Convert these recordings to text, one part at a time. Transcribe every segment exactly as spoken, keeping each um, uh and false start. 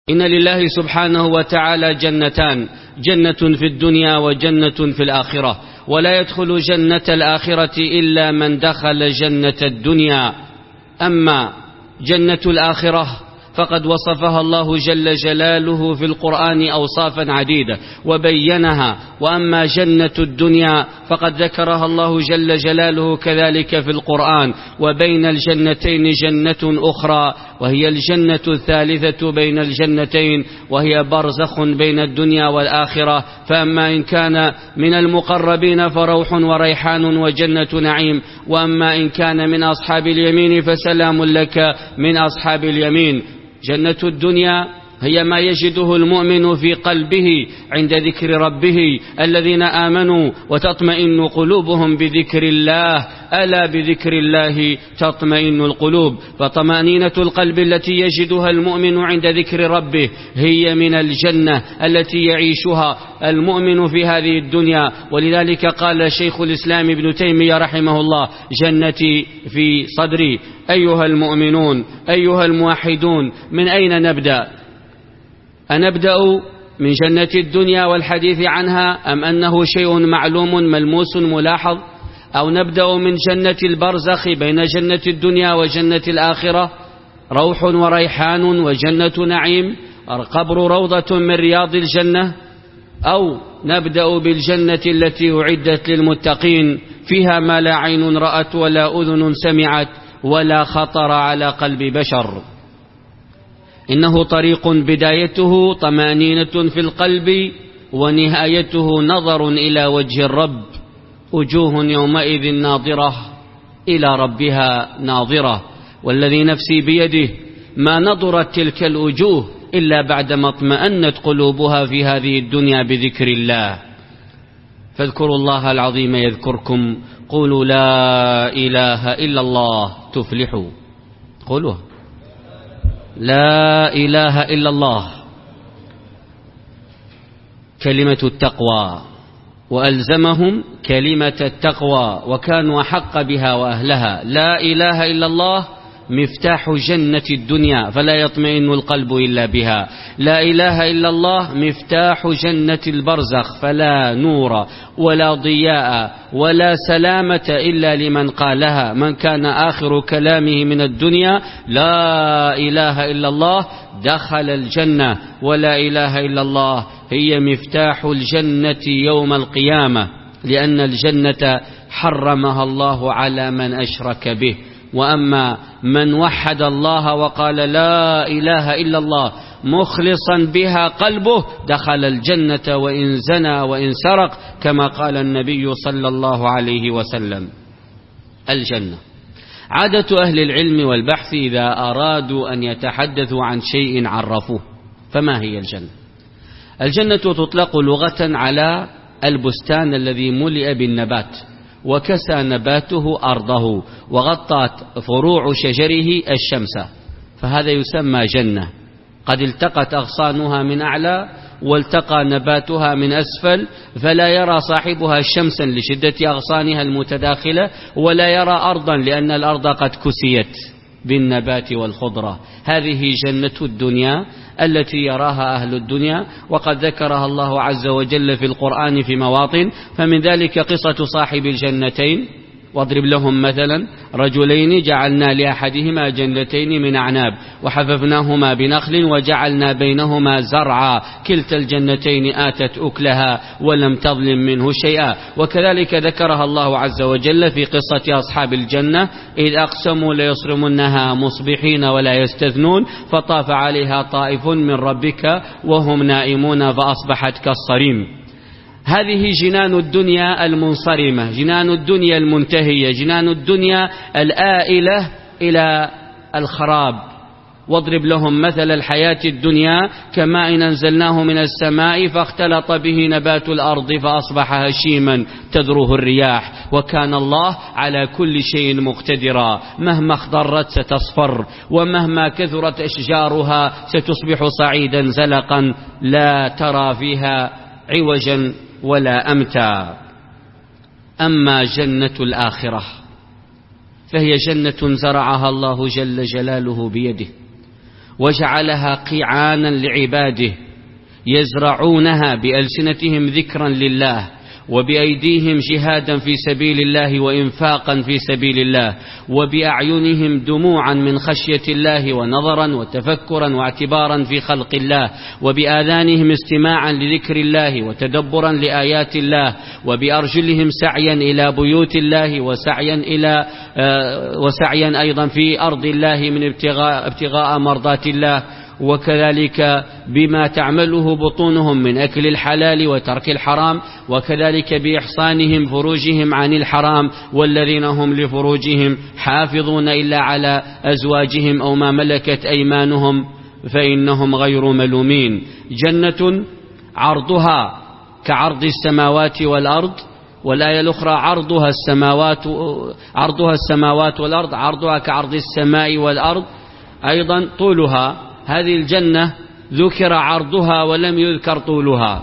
إن لله سبحانه وتعالى جنتان، جنة في الدنيا وجنة في الآخرة، ولا يدخل جنة الآخرة إلا من دخل جنة الدنيا. أما جنة الآخرة فقد وصفها الله جل جلاله في القرآن أوصافا عديدة وبينها، وأما جنة الدنيا فقد ذكرها الله جل جلاله كذلك في القرآن. وبين الجنتين جنة أخرى وهي الجنة الثالثة بين الجنتين، وهي برزخ بين الدنيا والآخرة. فأما إن كان من المقربين فروح وريحان وجنة نعيم، وأما إن كان من أصحاب اليمين فسلام لك من أصحاب اليمين. جنة الدنيا هي ما يجده المؤمن في قلبه عند ذكر ربه، الذين آمنوا وتطمئن قلوبهم بذكر الله، ألا بذكر الله تطمئن القلوب. فطمأنينة القلب التي يجدها المؤمن عند ذكر ربه هي من الجنة التي يعيشها المؤمن في هذه الدنيا. ولذلك قال شيخ الإسلام ابن تيمية رحمه الله: جنتي في صدري. أيها المؤمنون، أيها الموحدون، من أين نبدأ؟ أنبدأ من جنة الدنيا والحديث عنها، أم أنه شيء معلوم ملموس ملاحظ؟ أو نبدأ من جنة البرزخ بين جنة الدنيا وجنة الآخرة، روح وريحان وجنة نعيم، القبر روضة من رياض الجنة؟ أو نبدأ بالجنة التي أعدت للمتقين، فيها ما لا عين رأت ولا أذن سمعت ولا خطر على قلب بشر. إنه طريق بدايته طمأنينة في القلب، ونهايته نظر إلى وجه الرب، وجوه يومئذ ناظرة إلى ربها ناظرة. والذي نفسي بيده ما نظرت تلك الوجوه إلا بعدما اطمأنت قلوبها في هذه الدنيا بذكر الله. فاذكروا الله العظيم يذكركم، قولوا لا إله إلا الله تفلحوا. قولوا لا إله إلا الله، كلمة التقوى، وألزمهم كلمة التقوى وكانوا أحق بها وأهلها. لا إله إلا الله مفتاح جنة الدنيا، فلا يطمئن القلب إلا بها. لا إله إلا الله مفتاح جنة البرزخ، فلا نور ولا ضياء ولا سلامة إلا لمن قالها. من كان آخر كلامه من الدنيا لا إله إلا الله دخل الجنة. ولا إله إلا الله هي مفتاح الجنة يوم القيامة، لأن الجنة حرمها الله على من أشرك به. وأما من وحد الله وقال لا إله إلا الله مخلصا بها قلبه دخل الجنة وإن زنى وإن سرق، كما قال النبي صلى الله عليه وسلم. الجنة عادة أهل العلم والبحث إذا أرادوا أن يتحدثوا عن شيء عرفوه. فما هي الجنة؟ الجنة تطلق لغة على البستان الذي ملئ بالنبات وكسى نباته أرضه وغطت فروع شجره الشمس، فهذا يسمى جنة. قد التقت أغصانها من أعلى والتقى نباتها من أسفل، فلا يرى صاحبها شمسا لشدة أغصانها المتداخلة، ولا يرى أرضا لأن الأرض قد كسيت بالنبات والخضرة. هذه جنة الدنيا التي يراها أهل الدنيا، وقد ذكرها الله عز وجل في القرآن في مواطن. فمن ذلك قصة صاحب الجنتين: واضرب لهم مثلا رجلين جعلنا لأحدهما جنتين من أعناب وحففناهما بنخل وجعلنا بينهما زرعا كلتا الجنتين آتت أكلها ولم تظلم منه شيئا. وكذلك ذكرها الله عز وجل في قصة أصحاب الجنة: إذ أقسموا ليصرمنها مصبحين ولا يستثنون فطاف عليها طائف من ربك وهم نائمون فأصبحت كالصريم. هذه جنان الدنيا المنصرمة، جنان الدنيا المنتهية، جنان الدنيا الآئلة إلى الخراب. واضرب لهم مثل الحياة الدنيا كماء أنزلناه من السماء فاختلط به نبات الأرض فأصبح هشيما تذروه الرياح وكان الله على كل شيء مقتدرا. مهما اخضرت ستصفر، ومهما كثرت أشجارها ستصبح صعيدا زلقا لا ترى فيها عوجا ولا أمتا. أما جنة الآخرة فهي جنة زرعها الله جل جلاله بيده، وجعلها قيعانا لعباده يزرعونها بألسنتهم ذكرا لله، وبأيديهم جهادا في سبيل الله وإنفاقا في سبيل الله، وبأعينهم دموعا من خشية الله ونظرا وتفكرا واعتبارا في خلق الله، وبآذانهم استماعا لذكر الله وتدبرا لآيات الله، وبأرجلهم سعيا إلى بيوت الله وسعيا إلى آه وسعيا أيضا في أرض الله من ابتغاء, ابتغاء مرضات الله، وكذلك بما تعمله بطونهم من أكل الحلال وترك الحرام، وكذلك بإحصانهم فروجهم عن الحرام، والذين هم لفروجهم حافظون إلا على أزواجهم أو ما ملكت أيمانهم فإنهم غير ملومين. جنة عرضها كعرض السماوات والأرض، والآية الأخرى عرضها السماوات عرضها السماوات والأرض، عرضها كعرض السماء والأرض، أيضا طولها. هذه الجنة ذكر عرضها ولم يذكر طولها،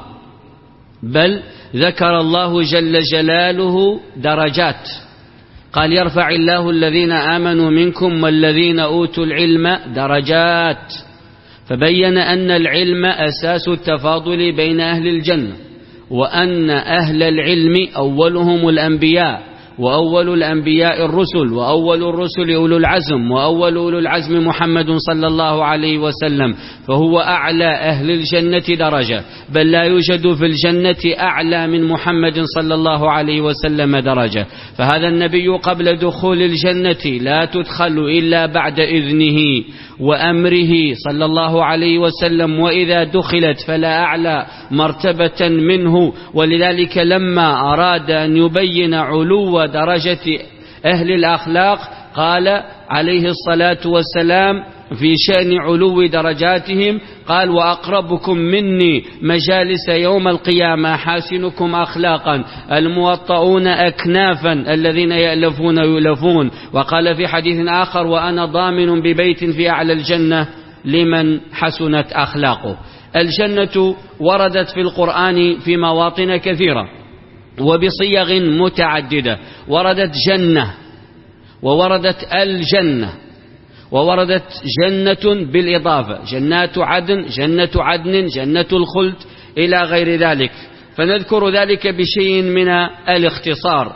بل ذكر الله جل جلاله درجات، قال يرفع الله الذين آمنوا منكم والذين أوتوا العلم درجات، فبين أن العلم أساس التفاضل بين أهل الجنة، وأن أهل العلم أولهم الأنبياء، وأول الأنبياء الرسل، وأول الرسل أولو العزم، وأول أولو العزم محمد صلى الله عليه وسلم، فهو أعلى أهل الجنة درجة، بل لا يوجد في الجنة أعلى من محمد صلى الله عليه وسلم درجة. فهذا النبي قبل دخول الجنة لا تدخل إلا بعد إذنه وأمره صلى الله عليه وسلم، وإذا دخلت فلا أعلى مرتبة منه. ولذلك لما أراد أن يبين علو درجة أهل الأخلاق قال عليه الصلاة والسلام في شأن علو درجاتهم، قال وأقربكم مني مجالس يوم القيامة حاسنكم أخلاقا الموطؤون أكنافا الذين يألفون يؤلفون. وقال في حديث آخر وأنا ضامن ببيت في أعلى الجنة لمن حسنت أخلاقه. الجنة وردت في القرآن في مواطن كثيرة وبصيغ متعددة، وردت جنة، ووردت الجنة، ووردت جنة بالإضافة، جنات عدن، جنة عدن، جنة الخلد إلى غير ذلك، فنذكر ذلك بشيء من الاختصار.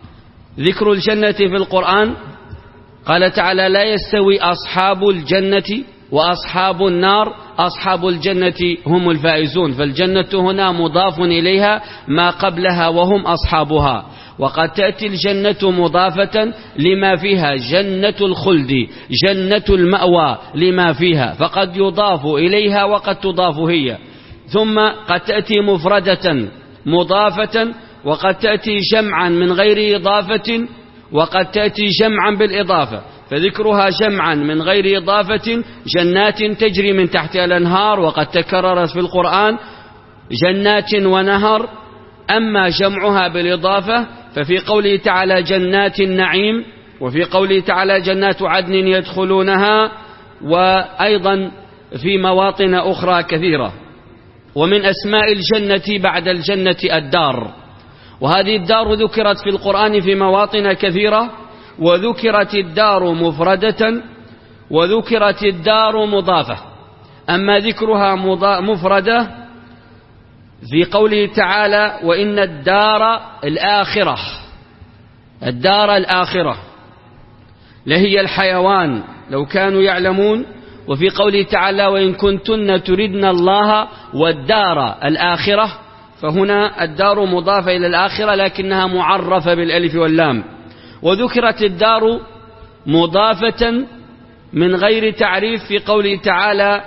ذكر الجنة في القرآن قال تعالى لا يستوي أصحاب الجنة وأصحاب النار، أصحاب الجنة هم الفائزون، فالجنة هنا مضاف إليها ما قبلها وهم أصحابها. وقد تأتي الجنة مضافة لما فيها، جنة الخلد، جنة المأوى لما فيها، فقد يضاف إليها وقد تضاف هي. ثم قد تأتي مفردة مضافة، وقد تأتي جمعا من غير إضافة، وقد تأتي جمعا بالإضافة، فذكرها جمعا من غير إضافة جنات تجري من تحتها الأنهار، وقد تكررت في القرآن جنات ونهر. أما جمعها بالإضافة ففي قوله تعالى جنات النعيم، وفي قوله تعالى جنات عدن يدخلونها، وأيضا في مواطن أخرى كثيرة. ومن أسماء الجنة بعد الجنة الدار، وهذه الدار ذكرت في القرآن في مواطن كثيرة، وذكرت الدار مفردة وذكرت الدار مضافة. أما ذكرها مفردة في قوله تعالى وإن الدار الآخرة، الدار الآخرة لهي الحيوان لو كانوا يعلمون. وفي قوله تعالى وإن كنتن تردن الله والدار الآخرة، فهنا الدار مضافة إلى الآخرة لكنها معرفة بالألف واللام. وذكرت الدار مضافة من غير تعريف في قوله تعالى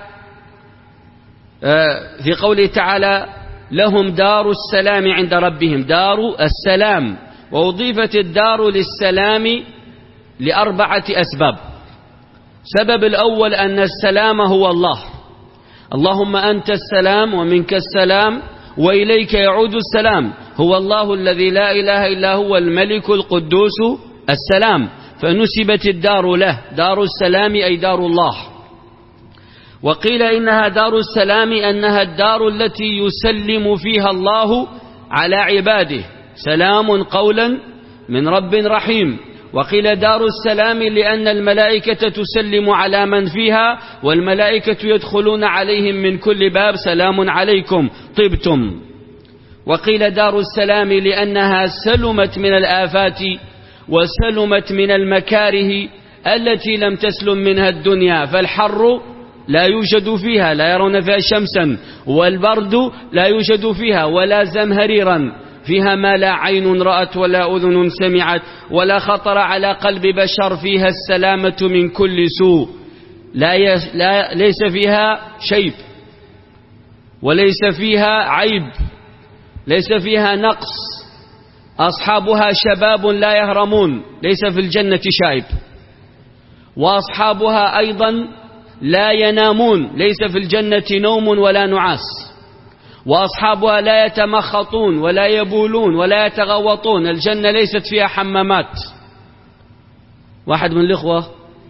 في قوله تعالى لهم دار السلام عند ربهم، دار السلام. وأضيفت الدار للسلام لأربعة أسباب. سبب الأول أن السلام هو الله، اللهم أنت السلام ومنك السلام وإليك يعود السلام، هو الله الذي لا إله إلا هو الملك القدوس السلام، فنسبت الدار له، دار السلام أي دار الله. وقيل إنها دار السلام أنها الدار التي يسلم فيها الله على عباده، سلام قولا من رب رحيم. وقيل دار السلام لأن الملائكة تسلم على من فيها، والملائكة يدخلون عليهم من كل باب سلام عليكم طبتم. وقيل دار السلام لأنها سلمت من الآفات وسلمت من المكاره التي لم تسلم منها الدنيا، فالحر لا يوجد فيها، لا يرون فيها شمسا، والبرد لا يوجد فيها، ولا زمهريرا، فيها ما لا عين رأت ولا أذن سمعت ولا خطر على قلب بشر، فيها السلامة من كل سوء، لا, يس لا ليس فيها شيب، وليس فيها عيب، ليس فيها نقص، أصحابها شباب لا يهرمون، ليس في الجنة شائب، وأصحابها أيضا لا ينامون، ليس في الجنة نوم ولا نعاس، وأصحابها لا يتمخطون ولا يبولون ولا يتغوطون، الجنة ليست فيها حمامات. واحد من الإخوة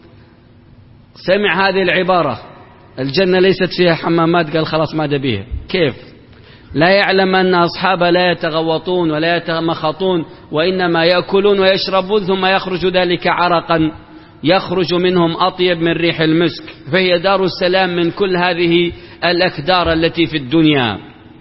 سمع هذه العبارة الجنة ليست فيها حمامات قال خلاص ما دبيه، كيف؟ لا يعلم أن أصحابها لا يتغوطون ولا يتمخطون، وإنما يأكلون ويشربون ثم يخرج ذلك عرقا يخرج منهم أطيب من ريح المسك، فهي دار السلام من كل هذه الأكدار التي في الدنيا،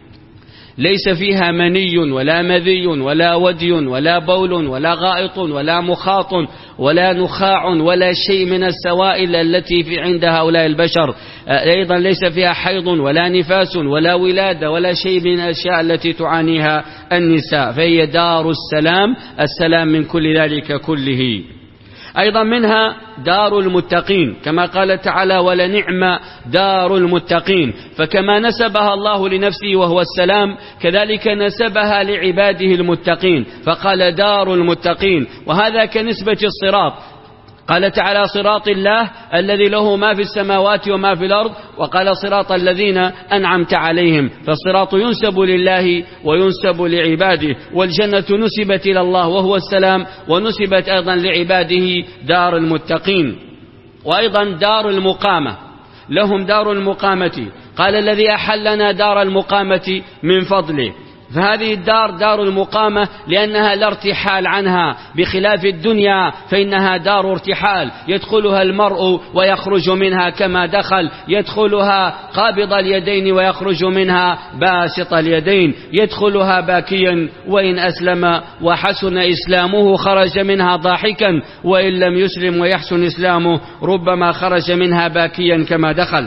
ليس فيها مني ولا مذي ولا ودي ولا بول ولا غائط ولا مخاط ولا نخاع ولا شيء من السوائل التي في عند هؤلاء البشر، أيضا ليس فيها حيض ولا نفاس ولا ولادة ولا شيء من الأشياء التي تعانيها النساء، فهي دار السلام، السلام من كل ذلك كله. أيضا منها دار المتقين، كما قال تعالى ولنعم دار المتقين، فكما نسبها الله لنفسه وهو السلام كذلك نسبها لعباده المتقين، فقال دار المتقين، وهذا كنسبة الصراط، قال تعالى صراط الله الذي له ما في السماوات وما في الأرض، وقال صراط الذين أنعمت عليهم، فالصراط ينسب لله وينسب لعباده، والجنة نسبت إلى الله وهو السلام، ونسبت أيضا لعباده دار المتقين. وأيضا دار المقامة، لهم دار المقامة، قال الذي أحلنا دار المقامة من فضله، فهذه الدار دار المقامة لأنها لا ارتحال عنها، بخلاف الدنيا فإنها دار ارتحال، يدخلها المرء ويخرج منها كما دخل، يدخلها قابض اليدين ويخرج منها باسط اليدين، يدخلها باكيا وإن أسلم وحسن إسلامه خرج منها ضاحكا، وإن لم يسلم ويحسن إسلامه ربما خرج منها باكيا كما دخل.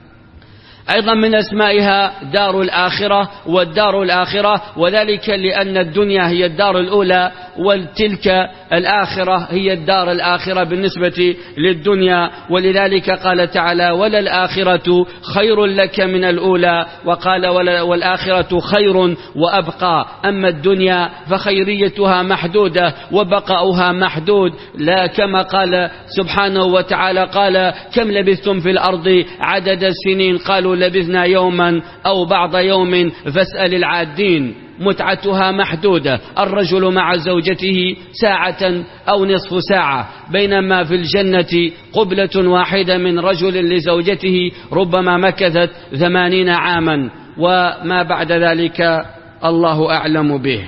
أيضا من أسمائها دار الآخرة والدار الآخرة، وذلك لأن الدنيا هي الدار الأولى وتلك الآخرة هي الدار الآخرة بالنسبة للدنيا، ولذلك قال تعالى وللآخرة خير لك من الأولى، وقال والآخرة خير وأبقى، أما الدنيا فخيريتها محدودة وبقاؤها محدود، لا كما قال سبحانه وتعالى قال كم لبثتم في الأرض عدد السنين قالوا لبثنا يوما أو بعض يوم فاسأل العادين، متعتها محدودة، الرجل مع زوجته ساعة أو نصف ساعة، بينما في الجنة قبلة واحدة من رجل لزوجته ربما مكثت ثمانين عاما، وما بعد ذلك الله أعلم به.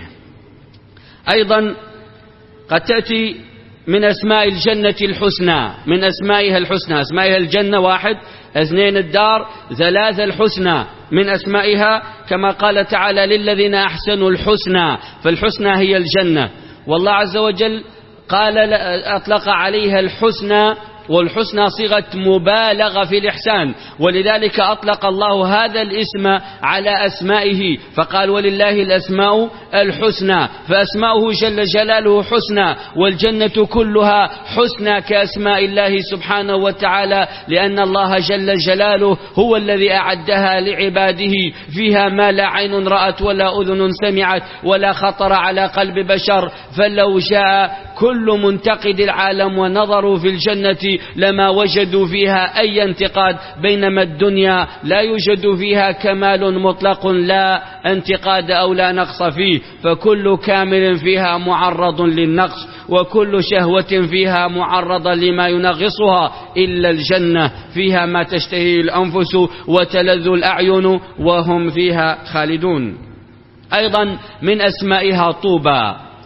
أيضا قد تأتي من أسماء الجنة الحسنى، من أسمائها الحسنى، أسمائها الجنة واحد، اثنين الدار، ثلاثة الحسنى، من أسمائها كما قال تعالى للذين أحسنوا الحسنى، فالحسنى هي الجنة، والله عز وجل قال أطلق عليها الحسنى، والحسنى صيغة مبالغة في الإحسان، ولذلك أطلق الله هذا الاسم على أسمائه، فقال ولله الأسماء الحسنى، فأسماؤه جل جلاله حسنى، والجنة كلها حسنى كأسماء الله سبحانه وتعالى، لأن الله جل جلاله هو الذي أعدها لعباده، فيها ما لا عين رأت ولا أذن سمعت ولا خطر على قلب بشر، فلو جاء كل منتقد العالم ونظروا في الجنة لما وجدوا فيها أي انتقاد، بينما الدنيا لا يوجد فيها كمال مطلق لا انتقاد أو لا نقص فيه، فكل كامل فيها معرض للنقص، وكل شهوة فيها معرضة لما ينغصها، إلا الجنة فيها ما تشتهي الأنفس وتلذ الأعين وهم فيها خالدون. أيضا من أسمائها طوبى،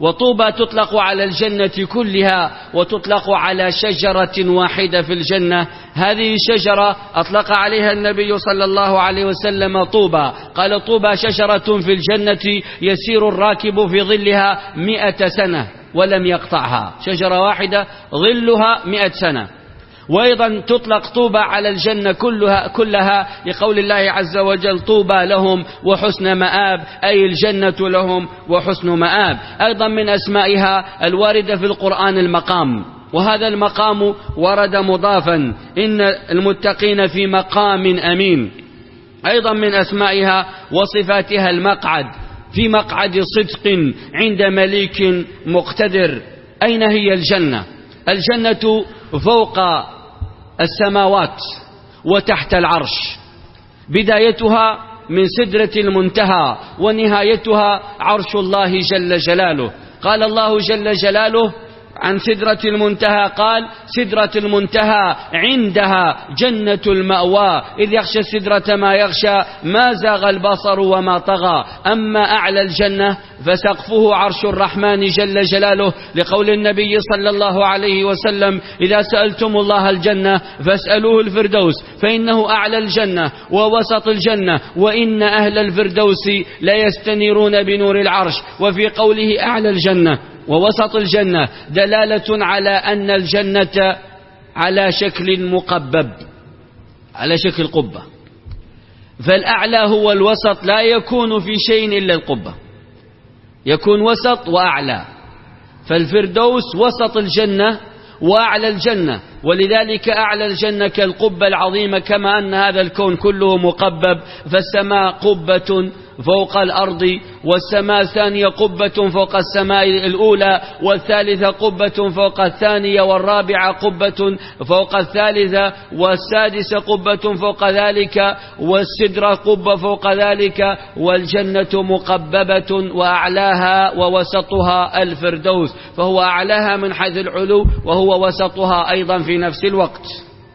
وطوبى تطلق على الجنة كلها وتطلق على شجرة واحدة في الجنة. هذه الشجرة أطلق عليها النبي صلى الله عليه وسلم طوبى، قال طوبى شجرة في الجنة يسير الراكب في ظلها مئة سنة ولم يقطعها، شجرة واحدة ظلها مئة سنة. وأيضا تطلق طوبى على الجنة كلها, كلها لقول الله عز وجل طوبى لهم وحسن مآب، أي الجنة لهم وحسن مآب. أيضا من أسمائها الواردة في القرآن المقام، وهذا المقام ورد مضافا، إن المتقين في مقام أمين. أيضا من أسمائها وصفاتها المقعد، في مقعد صدق عند مليك مقتدر. أين هي الجنة؟ الجنة فوق السماوات وتحت العرش، بدايتها من سدرة المنتهى ونهايتها عرش الله جل جلاله. قال الله جل جلاله عن سدرة المنتهى، قال سدرة المنتهى عندها جنة المأوى إذ يغشى السدرة ما يغشى ما زاغ البصر وما طغى. أما أعلى الجنة فسقفه عرش الرحمن جل جلاله، لقول النبي صلى الله عليه وسلم إذا سألتم الله الجنة فاسألوه الفردوس فإنه أعلى الجنة ووسط الجنة وإن أهل الفردوس لا يستنيرون بنور العرش. وفي قوله أعلى الجنة ووسط الجنة دلالة على أن الجنة على شكل مقبب، على شكل قبة، فالأعلى هو الوسط، لا يكون في شيء إلا القبة، يكون وسط وأعلى، فالفردوس وسط الجنة وأعلى الجنة، ولذلك أعلى الجنة كالقبة العظيمة، كما أن هذا الكون كله مقبب، فالسماء قبة فوق الأرض، والسماء الثانية قبة فوق السماء الأولى، والثالثة قبة فوق الثانية، والرابعة قبة فوق الثالثة، والسادسة قبة فوق ذلك، والسدرة قبة فوق ذلك، والجنة مقببة وأعلاها ووسطها الفردوس، فهو أعلاها من حيث العلو وهو وسطها أيضا في نفس الوقت.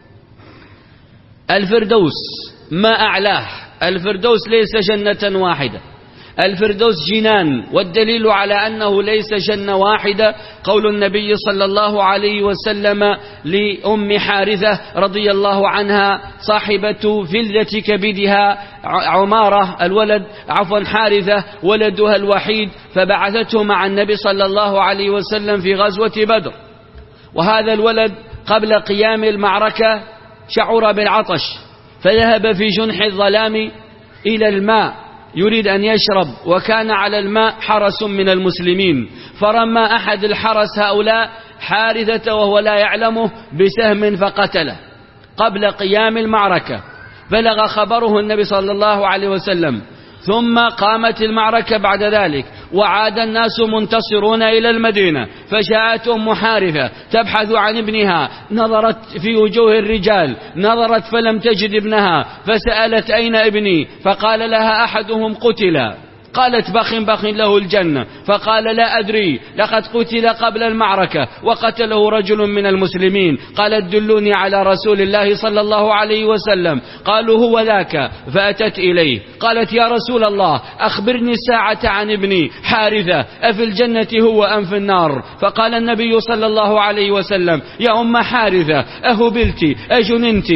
الفردوس ما أعلاه، الفردوس ليس جنة واحدة، الفردوس جنان، والدليل على أنه ليس جنة واحدة قول النبي صلى الله عليه وسلم لأم حارثة رضي الله عنها صاحبة فلذة كبدها عمارة الولد عفوا حارثة ولدها الوحيد، فبعثته مع النبي صلى الله عليه وسلم في غزوة بدر، وهذا الولد قبل قيام المعركة شعر بالعطش فذهب في جنح الظلام إلى الماء يريد أن يشرب، وكان على الماء حرس من المسلمين، فرمى أحد الحرس هؤلاء حارثة وهو لا يعلمه بسهم فقتله قبل قيام المعركة، بلغ خبره النبي صلى الله عليه وسلم، ثم قامت المعركة بعد ذلك وعاد الناس منتصرون إلى المدينة، فجاءت أم حارثة تبحث عن ابنها، نظرت في وجوه الرجال نظرت فلم تجد ابنها، فسألت أين ابني؟ فقال لها أحدهم قتل، قالت بخ بخ له الجنة، فقال لا أدري لقد قتل قبل المعركة وقتله رجل من المسلمين، قالت دلوني على رسول الله صلى الله عليه وسلم، قالوا هو ذاك، فأتت إليه قالت يا رسول الله أخبرني الساعة عن ابني حارثة أفي الجنة هو أم في النار؟ فقال النبي صلى الله عليه وسلم يا أم حارثة أهبلت أجننت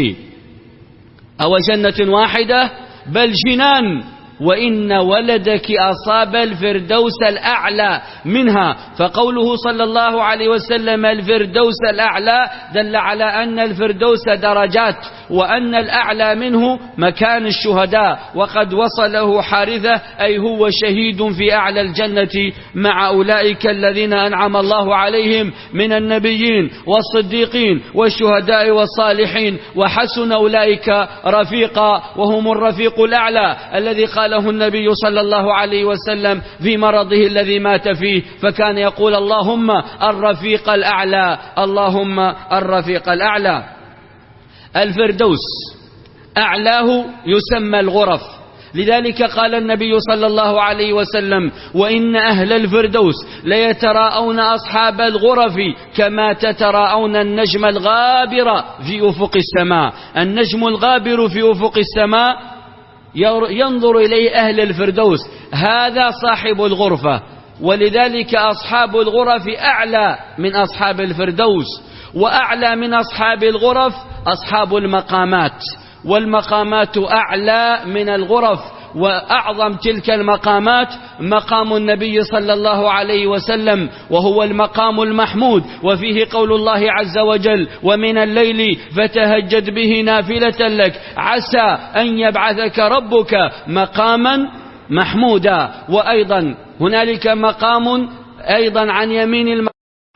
أو جنة واحدة بل جنان، وإن ولدك أصاب الفردوس الأعلى منها. فقوله صلى الله عليه وسلم الفردوس الأعلى دل على أن الفردوس درجات، وأن الأعلى منه مكان الشهداء، وقد وصله حارثة أي هو شهيد في أعلى الجنة مع أولئك الذين أنعم الله عليهم من النبيين والصديقين والشهداء والصالحين، وحسن أولئك رفيقا، وهم الرفيق الأعلى الذي قال له النبي صلى الله عليه وسلم في مرضه الذي مات فيه، فكان يقول اللهم الرفيق الأعلى، اللهم الرفيق الأعلى. الفردوس أعلاه يسمى الغرف، لذلك قال النبي صلى الله عليه وسلم وإن أهل الفردوس ليتراءون أصحاب الغرف كما تتراءون النجم الغابر في أفق السماء. النجم الغابر في أفق السماء ينظر إليه أهل الفردوس، هذا صاحب الغرفة، ولذلك أصحاب الغرف أعلى من أصحاب الفردوس، وأعلى من أصحاب الغرف أصحاب المقامات، والمقامات أعلى من الغرف. وأعظم تلك المقامات مقام النبي صلى الله عليه وسلم، وهو المقام المحمود، وفيه قول الله عز وجل: ومن الليل فتهجد به نافلة لك عسى أن يبعثك ربك مقاما محمودا. وأيضا هنالك مقام أيضا عن يمين المحمود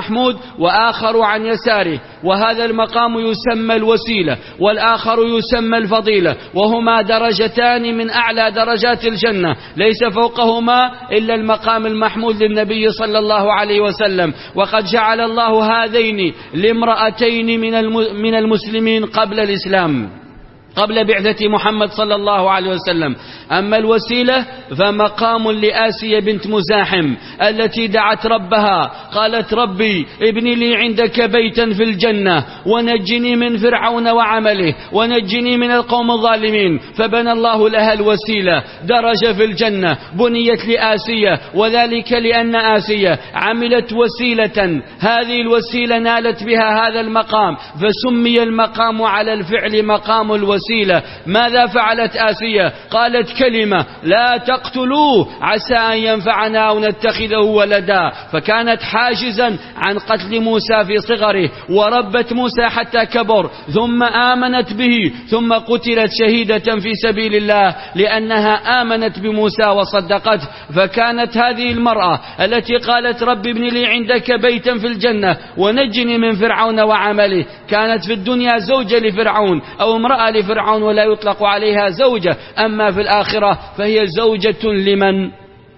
وآخر عن يساره، وهذا المقام يسمى الوسيلة والآخر يسمى الفضيلة، وهما درجتان من أعلى درجات الجنة، ليس فوقهما إلا المقام المحمود للنبي صلى الله عليه وسلم. وقد جعل الله هذين لامرأتين من المسلمين قبل الإسلام، قبل بعثة محمد صلى الله عليه وسلم. أما الوسيلة فمقام لآسية بنت مزاحم التي دعت ربها قالت: ربي ابني لي عندك بيتا في الجنة ونجني من فرعون وعمله ونجني من القوم الظالمين، فبنى الله لها الوسيلة درجة في الجنة بنيت لآسية، وذلك لأن آسية عملت وسيلة، هذه الوسيلة نالت بها هذا المقام، فسمي المقام على الفعل مقام الوسيلة. ماذا فعلت آسية؟ قالت كلمة: لا تقتلوه عسى أن ينفعنا أو نتخذه ولدا، فكانت حاجزا عن قتل موسى في صغره، وربت موسى حتى كبر، ثم آمنت به، ثم قتلت شهيدة في سبيل الله لأنها آمنت بموسى وصدقته. فكانت هذه المرأة التي قالت: رب ابن لي عندك بيتا في الجنة ونجني من فرعون وعمله، كانت في الدنيا زوجة لفرعون أو امرأة لفرعون ولا يطلق عليها زوجة، أما في الآخرة فهي زوجة لمن؟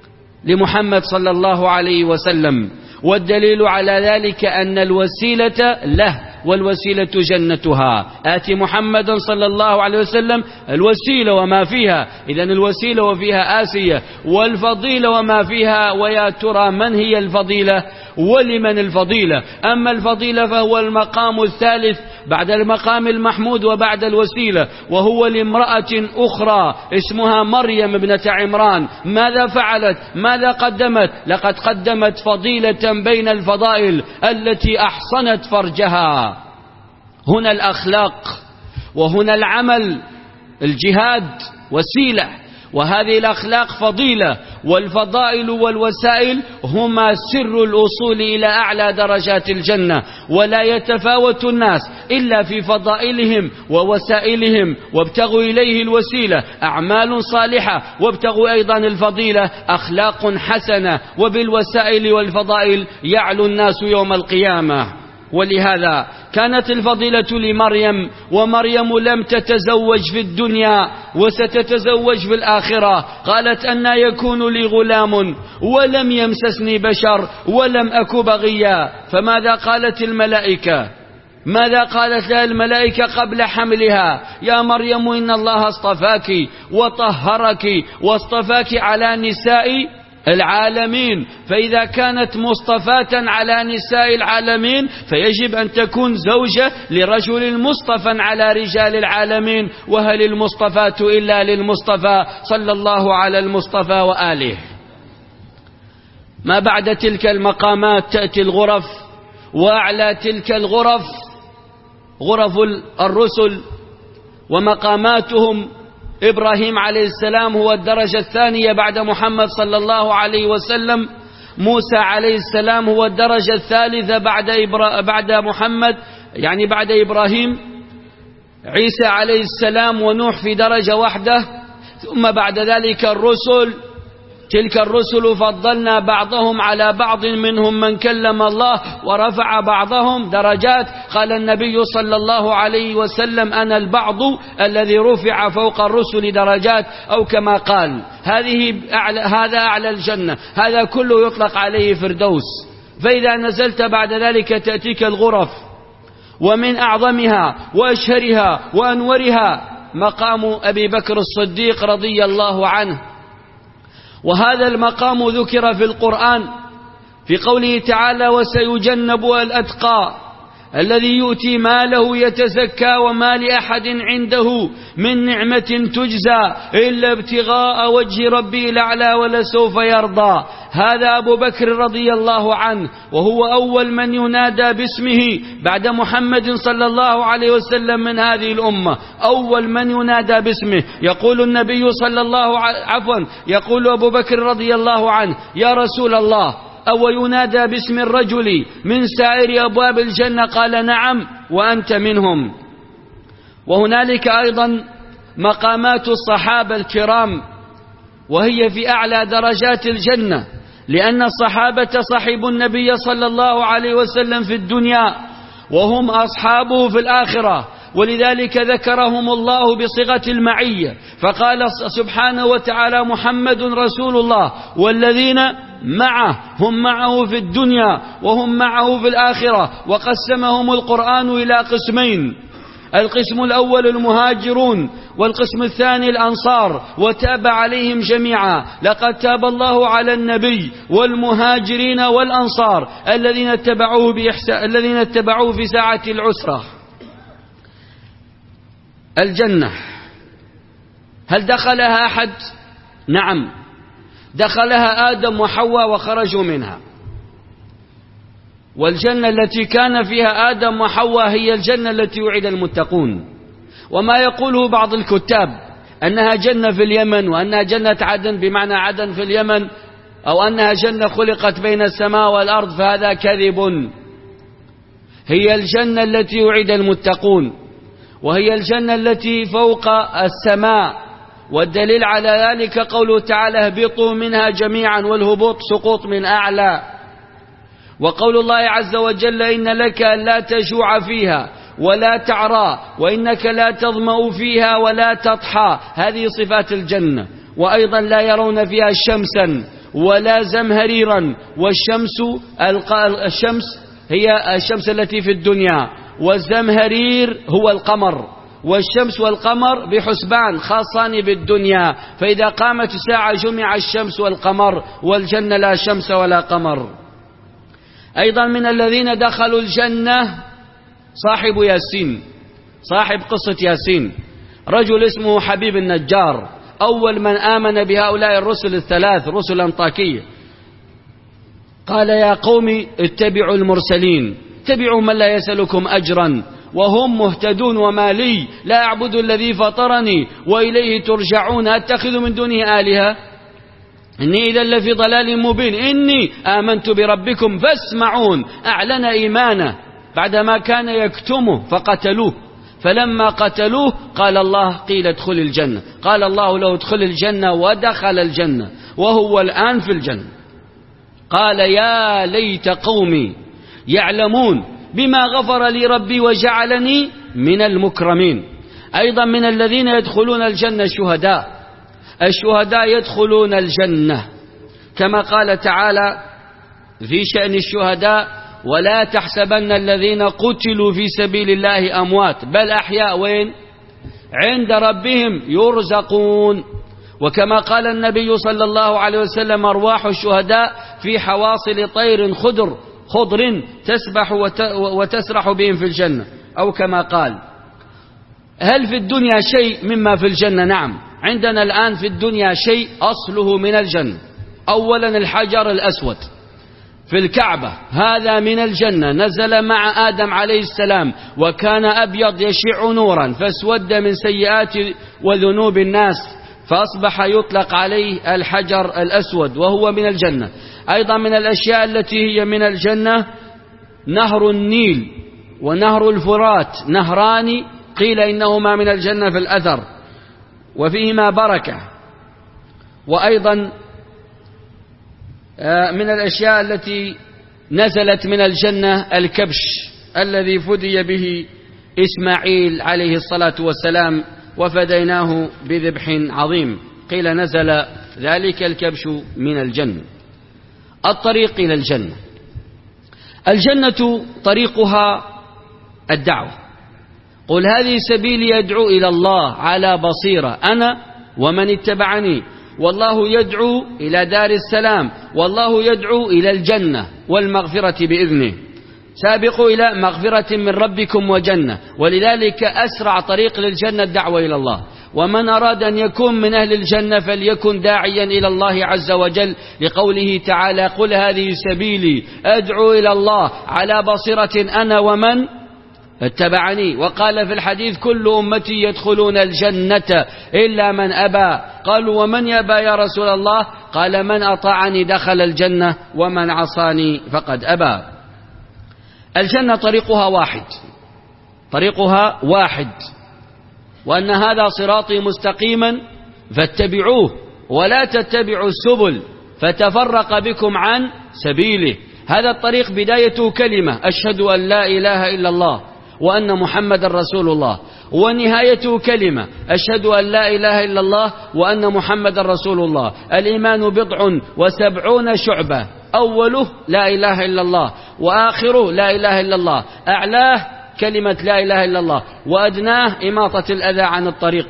لمحمد صلى الله عليه وسلم. والدليل على ذلك أن الوسيلة له، والوسيلة جنتها. آتي محمد صلى الله عليه وسلم الوسيلة وما فيها، إذن الوسيلة وفيها آسية، والفضيلة وما فيها. ويا ترى من هي الفضيلة ولمن الفضيلة؟ أما الفضيلة فهو المقام الثالث بعد المقام المحمود وبعد الوسيلة، وهو لامرأة أخرى اسمها مريم ابنة عمران. ماذا فعلت؟ ماذا قدمت؟ لقد قدمت فضيلة بين الفضائل التي أحصنت فرجها. هنا الأخلاق، وهنا العمل، الجهاد وسيلة، وهذه الأخلاق فضيلة، والفضائل والوسائل هما سر الوصول إلى أعلى درجات الجنة. ولا يتفاوت الناس إلا في فضائلهم ووسائلهم، وابتغوا إليه الوسيلة أعمال صالحة، وابتغوا أيضا الفضيلة أخلاق حسنة، وبالوسائل والفضائل يعلو الناس يوم القيامة. ولهذا كانت الفضيلة لمريم، ومريم لم تتزوج في الدنيا وستتزوج في الآخرة. قالت: أن يكون لي غلام ولم يمسسني بشر ولم أك بغيا. فماذا قالت الملائكة؟ ماذا قالت لها الملائكة قبل حملها؟ يا مريم إن الله اصطفاك وطهرك واصطفاك على نساء العالمين. فإذا كانت مصطفاة على نساء العالمين فيجب أن تكون زوجة لرجل مصطفى على رجال العالمين. وهل المصطفاة إلا للمصطفى صلى الله على المصطفى وآله. ما بعد تلك المقامات تأتي الغرف، وأعلى تلك الغرف غرف الرسل ومقاماتهم. إبراهيم عليه السلام هو الدرجة الثانية بعد محمد صلى الله عليه وسلم. موسى عليه السلام هو الدرجة الثالثة بعد إبرا... بعد محمد، يعني بعد إبراهيم. عيسى عليه السلام ونوح في درجة واحدة. ثم بعد ذلك الرسل، تلك الرسل فضلنا بعضهم على بعض، منهم من كلم الله ورفع بعضهم درجات. قال النبي صلى الله عليه وسلم: أنا البعض الذي رفع فوق الرسل درجات، أو كما قال. هذه أعلى، هذا أعلى الجنة، هذا كله يطلق عليه فردوس. فإذا نزلت بعد ذلك تأتيك الغرف، ومن أعظمها وأشهرها وأنورها مقام أبي بكر الصديق رضي الله عنه. وهذا المقام ذكر في القرآن في قوله تعالى: وسيجنبها الأتقى الذي يؤتي ماله يتزكى وما لأحد عنده من نعمة تجزى إلا ابتغاء وجه ربه الأعلى ولسوف يرضى. هذا أبو بكر رضي الله عنه، وهو أول من ينادى باسمه بعد محمد صلى الله عليه وسلم من هذه الأمة، أول من ينادى باسمه. يقول النبي صلى الله عليه عفوا يقول أبو بكر رضي الله عنه: يا رسول الله، أو ينادى باسم الرجل من سائر أبواب الجنة؟ قال: نعم وأنت منهم. وهنالك أيضا مقامات الصحابة الكرام، وهي في أعلى درجات الجنة، لأن الصحابة صحبوا النبي صلى الله عليه وسلم في الدنيا وهم أصحابه في الآخرة، ولذلك ذكرهم الله بصيغة المعية، فقال سبحانه وتعالى: محمد رسول الله والذين معه هم معه في الدنيا وهم معه في الآخرة. وقسمهم القرآن إلى قسمين: القسم الأول المهاجرون، والقسم الثاني الأنصار، وتاب عليهم جميعا. لقد تاب الله على النبي والمهاجرين والأنصار الذين اتبعوه بإحسان الذين اتبعوه في ساعة العسرة. الجنة هل دخلها أحد؟ نعم، دخلها آدم وحواء وخرجوا منها. والجنة التي كان فيها آدم وحواء هي الجنة التي وعد المتقون. وما يقوله بعض الكتاب أنها جنة في اليمن، وأنها جنة عدن بمعنى عدن في اليمن، أو أنها جنة خلقت بين السماء والأرض، فهذا كذب. هي الجنة التي وعد المتقون، وهي الجنة التي فوق السماء. والدليل على ذلك قوله تعالى: اهبطوا منها جميعا، والهبوط سقوط من أعلى. وقول الله عز وجل: إن لك لا تجوع فيها ولا تعرى وإنك لا تظمأ فيها ولا تضحى. هذه صفات الجنة. وأيضا لا يرون فيها شمسا ولا زمهريرا. والشمس الشمس هي الشمس التي في الدنيا، والزمهرير هو القمر، والشمس والقمر بحسبان خاصان بالدنيا، فإذا قامت الساعة جمع الشمس والقمر، والجنة لا شمس ولا قمر. أيضا من الذين دخلوا الجنة صاحب ياسين، صاحب قصة ياسين، رجل اسمه حبيب النجار، أول من آمن بهؤلاء الرسل الثلاث رسل أنطاكية. قال: يا قوم اتبعوا المرسلين، اتبعوا من لا يسألكم أجرا وهم مهتدون، وما لي لا أعبد الذي فطرني وإليه ترجعون، أتخذ من دونه آلهة إني إذا لفي ضلال مبين، إني آمنت بربكم فاسمعون. أعلن إيمانه بعدما كان يكتمه فقتلوه، فلما قتلوه قال الله: قيل ادخل الجنة. قال الله له: ادخل الجنة، ودخل الجنة، وهو الآن في الجنة. قال: يا ليت قومي يعلمون بما غفر لي ربي وجعلني من المكرمين. أيضا من الذين يدخلون الجنة الشهداء، الشهداء يدخلون الجنة، كما قال تعالى في شأن الشهداء: ولا تحسبن الذين قتلوا في سبيل الله أموات بل أحياء وين؟ عند ربهم يرزقون. وكما قال النبي صلى الله عليه وسلم: أرواح الشهداء في حواصل طير خضر خضر تسبح وتسرح بهم في الجنة، أو كما قال. هل في الدنيا شيء مما في الجنة؟ نعم، عندنا الآن في الدنيا شيء أصله من الجنة. أولا الحجر الأسود في الكعبة، هذا من الجنة، نزل مع آدم عليه السلام، وكان أبيض يشع نورا، فاسود من سيئات وذنوب الناس، فأصبح يطلق عليه الحجر الأسود، وهو من الجنة. أيضا من الأشياء التي هي من الجنة نهر النيل ونهر الفرات، نهران قيل إنهما من الجنة في الأثر، وفيهما بركة. وأيضا من الأشياء التي نزلت من الجنة الكبش الذي فدي به إسماعيل عليه الصلاة والسلام، وفديناه بذبح عظيم، قيل نزل ذلك الكبش من الجنة. الطريق إلى الجنة، الجنة طريقها الدعوة. قل هذه سبيلي يدعو إلى الله على بصيرة أنا ومن اتبعني، والله يدعو إلى دار السلام، والله يدعو إلى الجنة والمغفرة بإذنه. سابقوا إلى مغفرة من ربكم وجنة. ولذلك أسرع طريق للجنة الدعوة إلى الله. ومن أراد أن يكون من أهل الجنة فليكن داعيا إلى الله عز وجل، لقوله تعالى: قل هذه سبيلي أدعو إلى الله على بصيرة أنا ومن اتبعني. وقال في الحديث: كل أمتي يدخلون الجنة إلا من أبى. قالوا: ومن يأبى يا رسول الله؟ قال: من أطاعني دخل الجنة ومن عصاني فقد أبى. الجنة طريقها واحد، طريقها واحد، وأن هذا صراطي مستقيما فاتبعوه ولا تتبعوا السبل فتفرق بكم عن سبيله. هذا الطريق بدايته كلمة: أشهد أن لا إله إلا الله وأن محمد رسول الله، ونهايته كلمة: أشهد أن لا إله إلا الله وأن محمد رسول الله. الإيمان بضع وسبعون شعبة، أوله لا إله إلا الله، وآخره لا إله إلا الله، أعلاه كلمة لا إله إلا الله، وأدناه إماطة الأذى عن الطريق.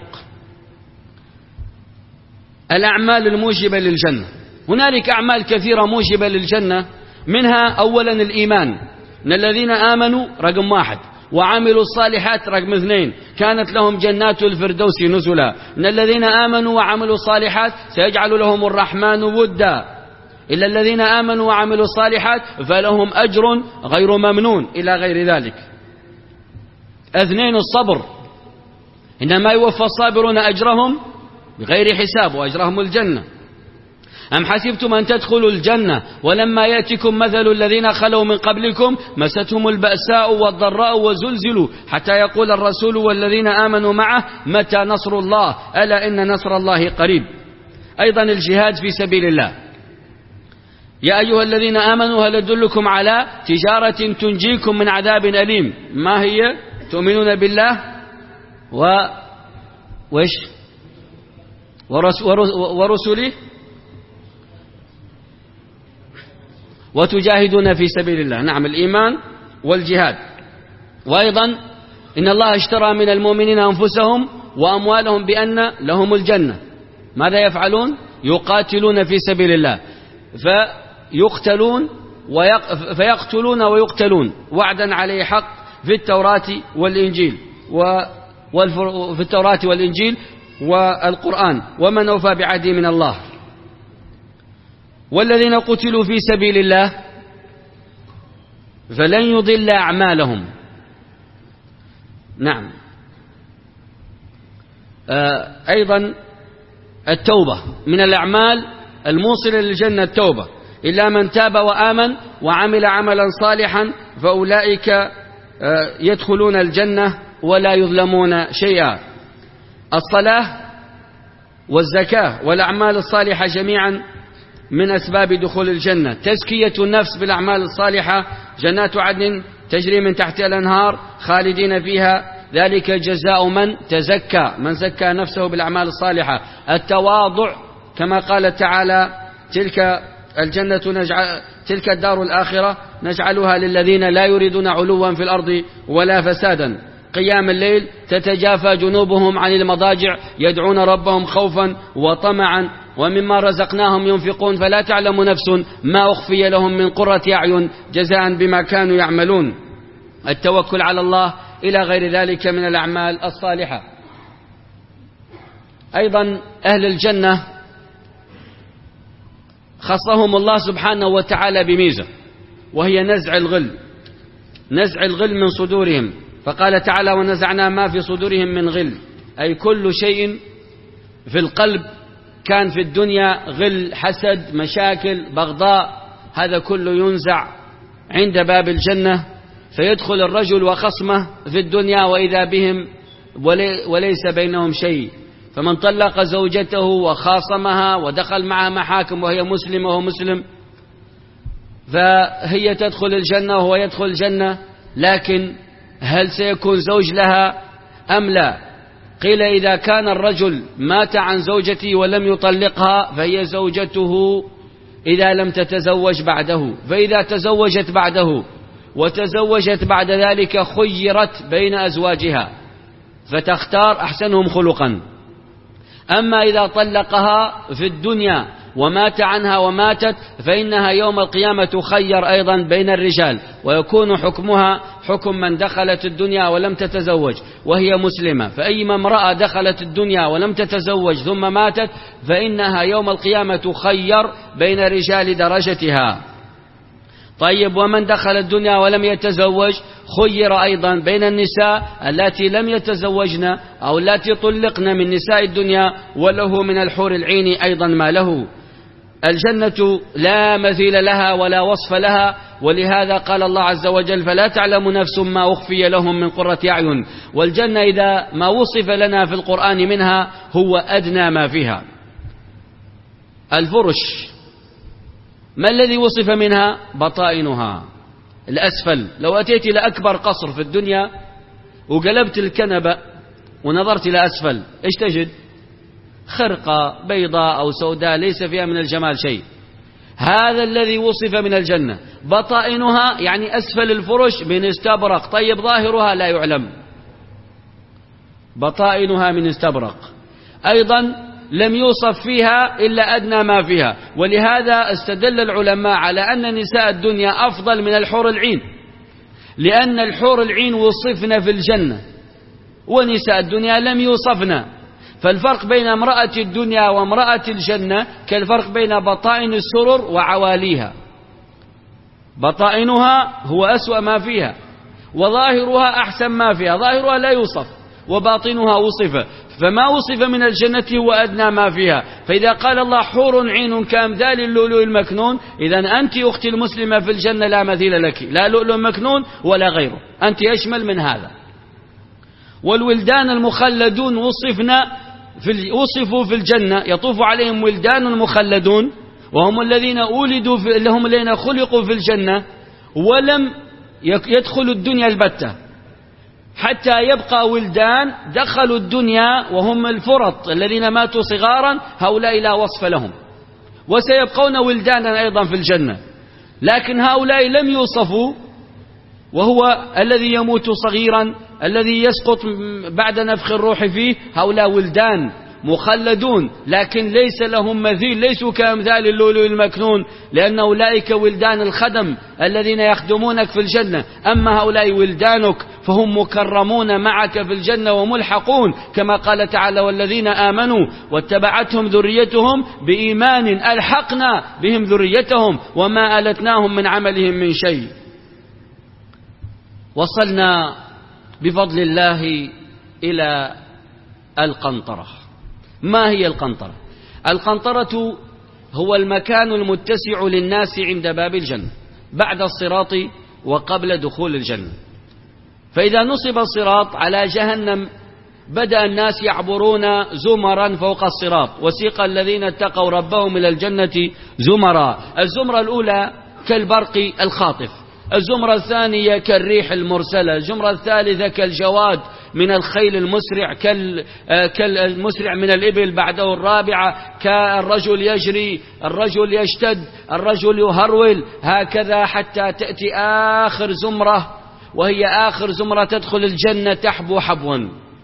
الأعمال الموجبة للجنة، هنالك أعمال كثيرة موجبة للجنة، منها أولا الإيمان، إن الذين آمنوا رقم واحد وعملوا الصالحات رقم اثنين كانت لهم جنات الفردوس نزلا. إن الذين آمنوا وعملوا الصالحات سيجعل لهم الرحمن ودا، إلا الذين آمنوا وعملوا الصالحات فلهم أجر غير ممنون، إلى غير ذلك. اثنين الصبر، إنما يوفى الصابرون أجرهم بغير حساب وأجرهم الجنة. أم حسبتم أن تدخلوا الجنة ولما يأتكم مثل الذين خلوا من قبلكم مستهم البأساء والضراء وزلزلوا حتى يقول الرسول والذين آمنوا معه متى نصر الله ألا إن نصر الله قريب. أيضا الجهاد في سبيل الله: يا أيها الذين آمنوا هل أدلكم على تجارة تنجيكم من عذاب أليم؟ ما هي؟ تؤمنون بالله و وش ورس... ورس... ورسله وتجاهدون في سبيل الله. نعم، الإيمان والجهاد. وأيضا إن الله اشترى من المؤمنين أنفسهم وأموالهم بأن لهم الجنة. ماذا يفعلون؟ يقاتلون في سبيل الله فيقتلون ويق... فيقتلون ويقتلون، وعدا عليه حق في التوراة والإنجيل و... والفر... في التوراة والإنجيل والقرآن: ومن أوفى بعهده من الله. والذين قتلوا في سبيل الله فلن يضل أعمالهم. نعم. آه أيضا التوبة من الأعمال الموصلة للجنة، التوبة: إلا من تاب وآمن وعمل عملا صالحا فأولئك آه يدخلون الجنة ولا يظلمون شيئا. الصلاة والزكاة والأعمال الصالحة جميعا من أسباب دخول الجنة. تزكية النفس بالأعمال الصالحة: جنات عدن تجري من تحتها الأنهار خالدين فيها، ذلك جزاء من تزكى، من زكى نفسه بالأعمال الصالحة. التواضع كما قال تعالى: تلك الجنة نجعل تلك الدار الآخرة نجعلها للذين لا يريدون علوا في الأرض ولا فسادا. قيام الليل: تتجافى جنوبهم عن المضاجع يدعون ربهم خوفا وطمعا ومما رزقناهم ينفقون فلا تعلم نفس ما أخفي لهم من قرة أعين جزاء بما كانوا يعملون. التوكل على الله، إلى غير ذلك من الأعمال الصالحة. أيضا أهل الجنة خصهم الله سبحانه وتعالى بميزة، وهي نزع الغل، نزع الغل من صدورهم. فقال تعالى: ونزعنا ما في صدورهم من غل، أي كل شيء في القلب كان في الدنيا غل، حسد، مشاكل، بغضاء، هذا كله ينزع عند باب الجنة، فيدخل الرجل وخصمه في الدنيا وإذا بهم وليس بينهم شيء. فمن طلق زوجته وخاصمها ودخل معها محاكم وهي مسلمة وهو مسلم فهي تدخل الجنة وهو يدخل الجنة، لكن هل سيكون زوج لها أم لا؟ قيل: إذا كان الرجل مات عن زوجته ولم يطلقها فهي زوجته إذا لم تتزوج بعده، فإذا تزوجت بعده وتزوجت بعد ذلك خيرت بين أزواجها فتختار أحسنهم خلقا. أما إذا طلقها في الدنيا ومات عنها وماتت فإنها يوم القيامة تخير أيضا بين الرجال، ويكون حكمها حكم من دخلت الدنيا ولم تتزوج وهي مسلمة. فأيما امرأة دخلت الدنيا ولم تتزوج ثم ماتت فإنها يوم القيامة تخير بين رجال درجتها. طيب، ومن دخل الدنيا ولم يتزوج خير أيضا بين النساء التي لم يتزوجن أو التي طلقن من نساء الدنيا، وله من الحور العين أيضا ما له. الجنة لا مثيل لها ولا وصف لها، ولهذا قال الله عز وجل: فلا تعلم نفس ما أخفي لهم من قرة أعين. والجنة إذا ما وصف لنا في القرآن منها هو أدنى ما فيها. الفرش ما الذي وصف منها؟ بطائنها الأسفل. لو أتيت إلى أكبر قصر في الدنيا وقلبت الكنبة ونظرت إلى أسفل، إيش تجد؟ خرقة بيضاء أو سوداء ليس فيها من الجمال شيء. هذا الذي وصف من الجنة. بطائنها يعني أسفل الفرش من استبرق. طيب، ظاهرها لا يعلم. بطائنها من استبرق أيضا لم يوصف فيها إلا أدنى ما فيها. ولهذا استدل العلماء على أن نساء الدنيا أفضل من الحور العين، لأن الحور العين وصفنا في الجنة ونساء الدنيا لم يوصفنا. فالفرق بين امرأة الدنيا وامرأة الجنة كالفرق بين بطائن السرر وعواليها. بطائنها هو أسوأ ما فيها، وظاهرها أحسن ما فيها. ظاهرها لا يوصف وباطنها وصف، فما وصف من الجنة هو أدنى ما فيها. فإذا قال الله حور عين كأمثال اللؤلؤ المكنون، إذن أنت أختي المسلمة في الجنة لا مثيل لك، لا لؤلؤ مكنون ولا غيره، أنت أشمل من هذا. والولدان المخلدون وصفنا في وصفوا في الجنة، يطوف عليهم ولدان مخلدون، وهم الذين أولدوا في لهم الذين خلقوا في الجنة ولم يدخلوا الدنيا البتة، حتى يبقى ولدان دخلوا الدنيا وهم الفرط الذين ماتوا صغارا، هؤلاء لا وصف لهم، وسيبقون ولدانا أيضا في الجنة. لكن هؤلاء لم يوصفوا، وهو الذي يموت صغيرا الذي يسقط بعد نفخ الروح فيه. هؤلاء ولدان مخلدون لكن ليس لهم مثيل، ليسوا كأمثال اللؤلؤ المكنون، لأن أولئك ولدان الخدم الذين يخدمونك في الجنة. أما هؤلاء ولدانك فهم مكرمون معك في الجنة وملحقون، كما قال تعالى: والذين آمنوا واتبعتهم ذريتهم بإيمان ألحقنا بهم ذريتهم وما ألتناهم من عملهم من شيء. وصلنا بفضل الله إلى القنطرة. ما هي القنطرة؟ القنطرة هو المكان المتسع للناس عند باب الجنة بعد الصراط وقبل دخول الجنة. فإذا نصب الصراط على جهنم بدأ الناس يعبرون زمرا فوق الصراط، وسيق الذين اتقوا ربهم إلى الجنة زمرا. الزمرة الأولى كالبرق الخاطف، الزمرة الثانية كالريح المرسلة، الزمرة الثالثة كالجواد من الخيل المسرع، كالمسرع من الإبل، بعده الرابعة كالرجل يجري، الرجل يشتد، الرجل يهرول، هكذا حتى تأتي آخر زمرة، وهي آخر زمرة تدخل الجنة تحبو حبوا.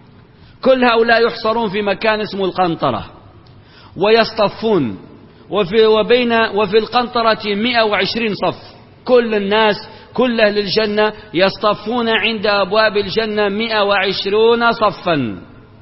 كل هؤلاء يحصرون في مكان اسمه القنطرة ويصطفون، وفي, وبين وفي القنطرة مئة وعشرين صف. كل الناس كل أهل الجنة يصطفون عند أبواب الجنة مئة وعشرون صفا.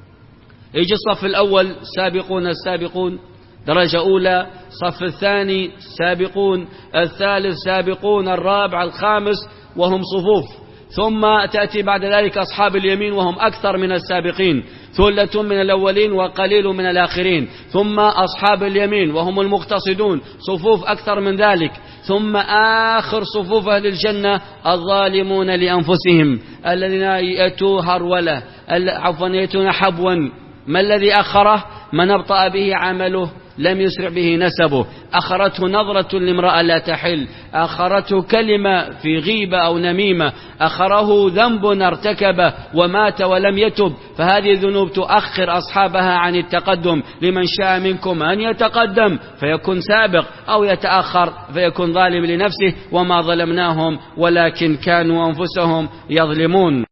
يجي الصف الأول سابقون السابقون درجة أولى، صف الثاني سابقون، الثالث سابقون، الرابع، الخامس، وهم صفوف. ثم تأتي بعد ذلك أصحاب اليمين وهم أكثر من السابقين، ثلة من الأولين وقليل من الآخرين. ثم أصحاب اليمين وهم المقتصدون، صفوف أكثر من ذلك. ثم آخر صفوف أهل الجنة الظالمون لأنفسهم الذين يأتوا هرولة، عفوا يأتون حبوا. ما الذي أخره؟ من أبطأ به عمله لم يسرع به نسبه، أخرته نظرة لامرأة لا تحل، أخرته كلمة في غيبة أو نميمة، أخره ذنب ارتكبه ومات ولم يتب. فهذه الذنوب تؤخر أصحابها عن التقدم. لمن شاء منكم أن يتقدم فيكون سابق، أو يتأخر فيكون ظالم لنفسه. وما ظلمناهم ولكن كانوا أنفسهم يظلمون.